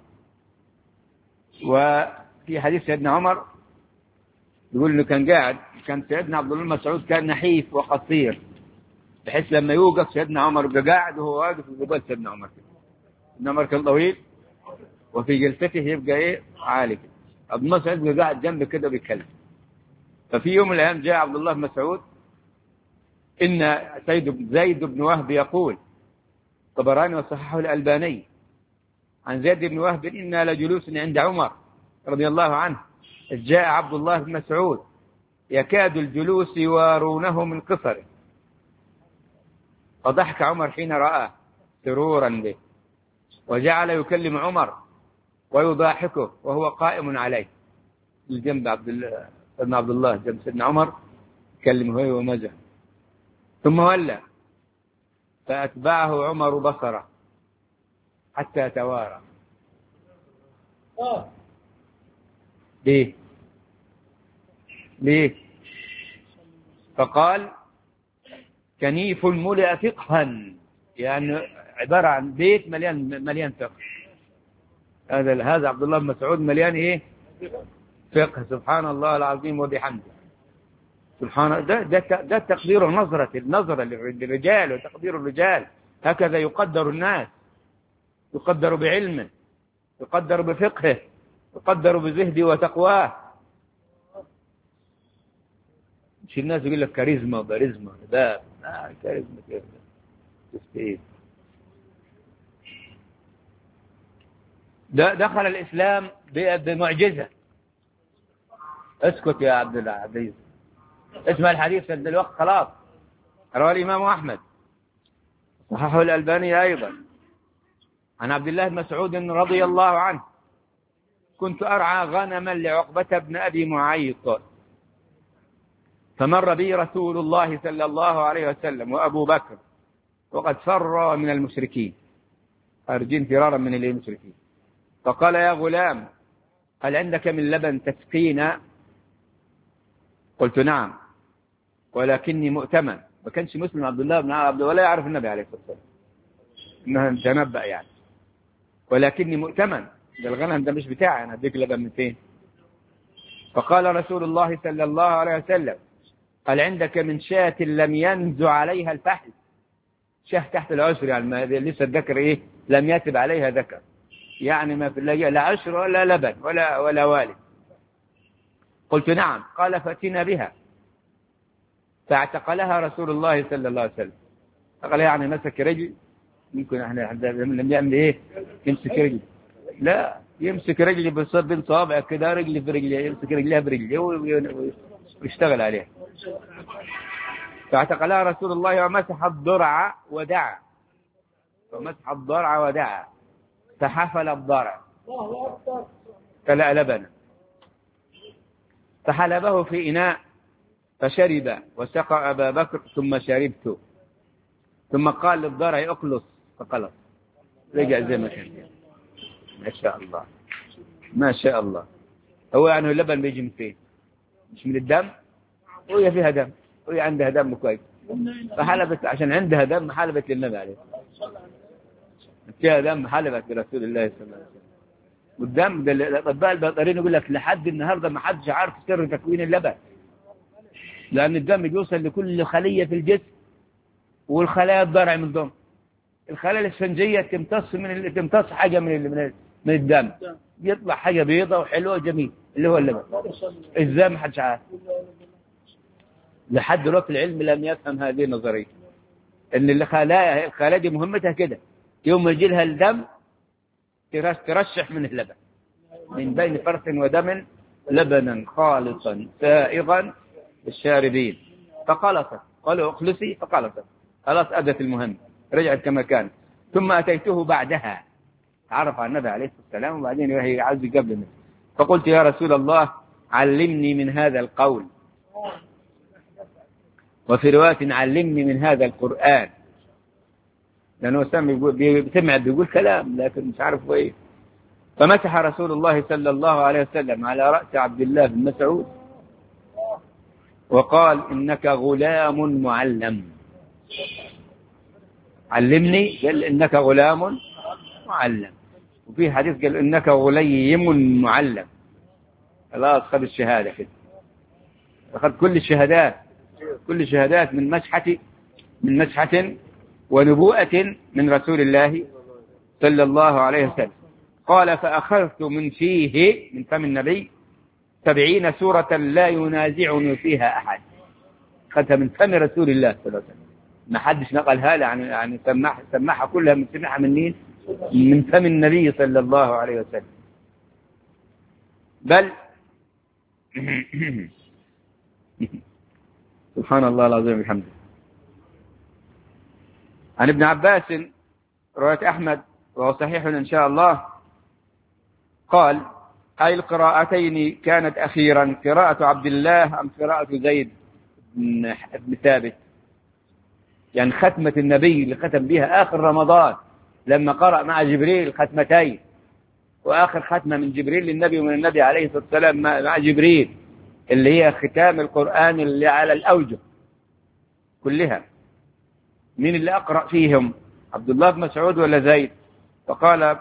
وفي حديث سيدنا عمر يقول انه كان قاعد، كان سيدنا عبد الله بن مسعود كان نحيف وقصير، بحيث لما يوقف سيدنا عمر يبقى قاعد وهو واقف قبل سيدنا عمر كده. سيدنا عمر كان طويل وفي جلسته يبقى ايه عالي كده. عبد الله بن مسعود قاعد جنبه كده بيتكلم. ففي يوم من الأيام جاء عبد الله بن مسعود إن سيد زيد بن وهب يقول، طبراني وصححه الألباني، عن زيد بن وهب إنا لجلوس عند عمر رضي الله عنه، إذ جاء عبد الله بن مسعود يكاد الجلوس يوارونه من قصره، فضحك عمر حين رآه سرورا به، وجعل يكلم عمر ويضاحكه وهو قائم عليه الجنب عبد الله ابن عبد الله جنب سيدنا عمر يكلمه هو ومزح. ثم ولى فأتبعه عمر بصره حتى توارى. ليه؟ ليه؟ فقال كنيف ملئ فقها، يعني عبارة عن بيت مليان مليان فقه. هذا هذا عبد الله بن مسعود مليان ايه؟ فقه. سبحان الله العظيم وبحمده. سبحان ده ده ده تقدير النظرة النظرة للرجال وتقدير الرجال. هكذا يقدر الناس، يقدر بعلمه، يقدر بفقهه، يقدر بزهده وتقواه. مش الناس يقول لك كاريزما وباريزما، ده آه كاريزما كده تستفيد. ده دخل الإسلام بمعجزة. اسكت يا عبد العزيز، اسمع الحديث الوقت خلاص. رواه الإمام أحمد، صححه الألباني أيضا، عن عبد الله بن مسعود رضي الله عنه: كنت أرعى غنما لعقبة بن أبي معيط، فمر بي رسول الله صلى الله عليه وسلم وأبو بكر وقد فر من المشركين، خارجين فرارا من المشركين، فقال: يا غلام، هل عندك من لبن تسقينا؟ قلت: نعم، ولكني مؤتمن. ما كانش مسلم عبد الله بن عبد ولا يعرف النبي عليه الصلاة والسلام، انه تنبأ يعني. ولكني مؤتمن، ده الغنم ده مش بتاعي، انا اديك لبن من فين؟ فقال رسول الله صلى الله عليه وسلم: هل عندك من شاة لم ينزع عليها الفحل؟ شاه تحت العشر، يعني لسه الذكر ايه؟ لم يتب عليها ذكر، يعني ما في لا عشر ولا لبن ولا ولا والد. قلت: نعم. قال: فأتنا بها. فاعتقلها رسول الله صلى الله عليه وسلم. قال يعني مسك رجل، ممكن احنا لم يعمل ايه؟ يمسك رجل، لا يمسك رجلي بين صوابعه كده، رجلي في رجلي، يمسك رجليها برجلي ويشتغل عليها. فاعتقلها رسول الله ومسح الضرع ودعا، ومسح الضرع ودعا، فحفل الضرع فلا لبن، فحلبه في إناء فشرب وسقى أبا بكر ثم شربت، ثم قال للضرع: اخلص، فقلص، رجع زي ما كان. ما شاء الله ما شاء الله. هو يعني اللبن بيجي من فين؟ مش من الدم؟ وهي فيها دم، وهي عندها دم كويس، فحلبت عشان عندها دم، حلبت للنبي عليه فيها دم، حلبت لرسول الله صلى الله عليه وسلم. والدم ده الاطباء البيطريين يقول لك لحد النهارده ما حدش عارف سر تكوين اللبن، لان الدم بيوصل لكل خليه في الجسم، والخلايا الضرع من ضمن الخلايا الاسفنجيه تمتص من تمتص حاجه من من من الدم، يطلع حاجه بيضه وحلوه وجميل اللي هو اللبن. ازاي ما حدش عارف؟ لحد دلوقتي العلم لم يفهم هذه النظريه، ان الخلايا الخلايا دي مهمتها كده، يوم يجي لها الدم ترشح من اللبن، من بين فرث ودم لبنا خالصا سائغا للشاربين. فقلصت، قالوا: اخلصي، فقلصت، خلاص أدت المهم، رجعت كما كان. ثم أتيته بعدها، عرف عن النبي عليه الصلاة والسلام، وبعدين هي عز قبل منه، فقلت: يا رسول الله، علمني من هذا القول، وفي رواية علمني من هذا القرآن، لأنه سمع بيسمع بيقول كلام لكن مش عارف هو ايه. فمسح رسول الله صلى الله عليه وسلم على رأس عبد الله بن مسعود وقال: إنك غلام معلم. علمني، قال إنك غلام معلم. وفي حديث قال إنك غليم معلم. خلاص خذ الشهادة كده، أخذ كل الشهادات، كل الشهادات من مسحة من مسحة ونبوءة من رسول الله صلى الله عليه وسلم. قال: فأخذت من فيه، من فم النبي سبعين سورة لا ينازعني فيها أحد، خدها من فم رسول الله صلى الله عليه وسلم، ما حدش نقلها له، يعني يعني سمعها سمعها كلها من سمعها من مين؟ من فم النبي صلى الله عليه وسلم. بل سبحان الله العظيم بحمده. عن ابن عباس رواية أحمد وهو صحيح إن شاء الله قال: أي القراءتين كانت أخيرا، قراءة عبد الله أم قراءة زيد بن ثابت؟ يعني ختمة النبي اللي ختم بها آخر رمضان لما قرأ مع جبريل ختمتين، وآخر ختمة من جبريل للنبي ومن النبي عليه الصلاة والسلام مع جبريل اللي هي ختام القرآن اللي على الأوجه كلها. مين اللي أقرأ فيهم، عبد الله بن مسعود ولا زيد؟ فقال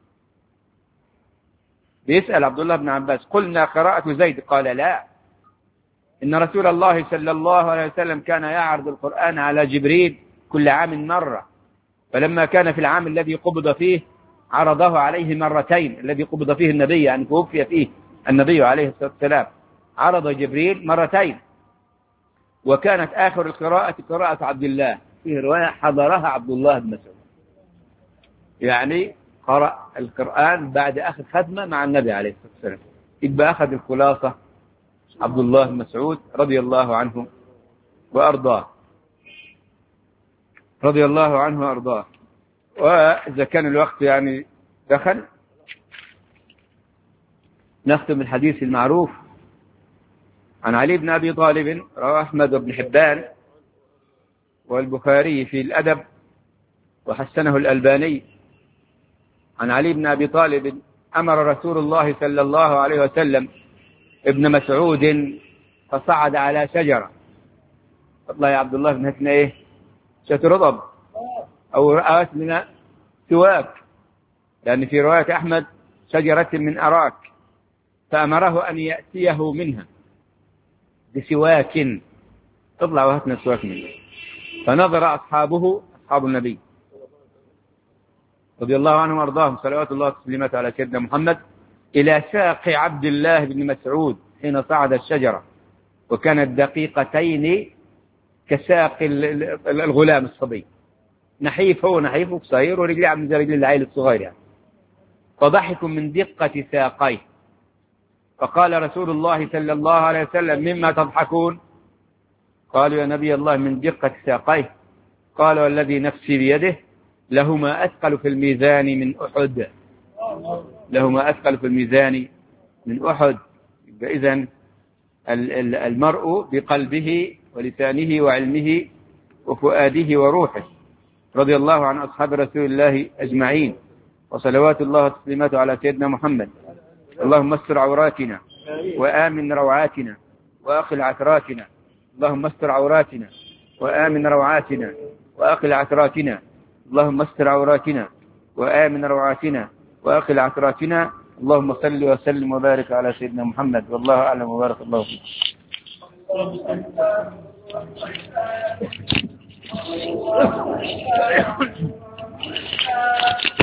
بيسأل عبد الله بن عباس: قلنا قراءة زيد. قال: لا، إن رسول الله صلى الله عليه وسلم كان يعرض القرآن على جبريل كل عام مرة، فلما كان في العام الذي قبض فيه عرضه عليه مرتين، الذي قبض فيه النبي يعني توفي فيه النبي عليه الصلاة والسلام، عرض جبريل مرتين، وكانت آخر القراءة قراءة عبد الله، فيه رواية حضرها عبد الله بن مسعود، يعني قرأ القرآن بعد آخر ختمة مع النبي عليه الصلاة والسلام. يبقى أخذ الخلاصة عبد الله بن مسعود رضي الله عنه وأرضاه، رضي الله عنه وأرضاه. وإذا كان الوقت يعني دخل، نختم الحديث المعروف عن علي بن أبي طالب، رواه أحمد وابن حبان والبخاري في الأدب وحسنه الألباني. عن علي بن أبي طالب: أمر رسول الله صلى الله عليه وسلم ابن مسعود فصعد على شجرة. والله يا عبد الله بن هتنا إيه؟ شترضب أو رأت من سواك، لأن في رواية أحمد شجرة من أراك، فأمره أن يأتيه منها بسواك، اطلع وهاتنا سواك منه. فنظر أصحابه، أصحاب النبي رضي الله عنهم وارضاهم صلوات الله وسلامته على سيدنا محمد، إلى ساق عبد الله بن مسعود حين صعد الشجرة، وكانت دقيقتين كساق الغلام الصبي، نحيف، هو نحيف وقصير ورجليه عامل زي رجل العيل الصغير يعني. فضحكوا من دقة ساقيه، فقال رسول الله صلى الله عليه وسلم: مما تضحكون؟ قالوا: يا نبي الله من دقة ساقيه. قال: والذي نفسي بيده لهما أثقل في الميزان من أحد، لهما أثقل في الميزان من أحد. إذن المرء بقلبه ولسانه وعلمه وفؤاده وروحه. رضي الله عن أصحاب رسول الله أجمعين، وصلوات الله وسلامته على سيدنا محمد. اللهم استر عوراتنا وآمن روعاتنا وأقل عثراتنا، اللهم استر عوراتنا وآمن روعاتنا وأقل عثراتنا، اللهم استر عوراتنا وآمن روعاتنا وأقل عثراتنا. اللهم صل وسلم وبارك على سيدنا محمد، والله أعلم وبارك الله فيك.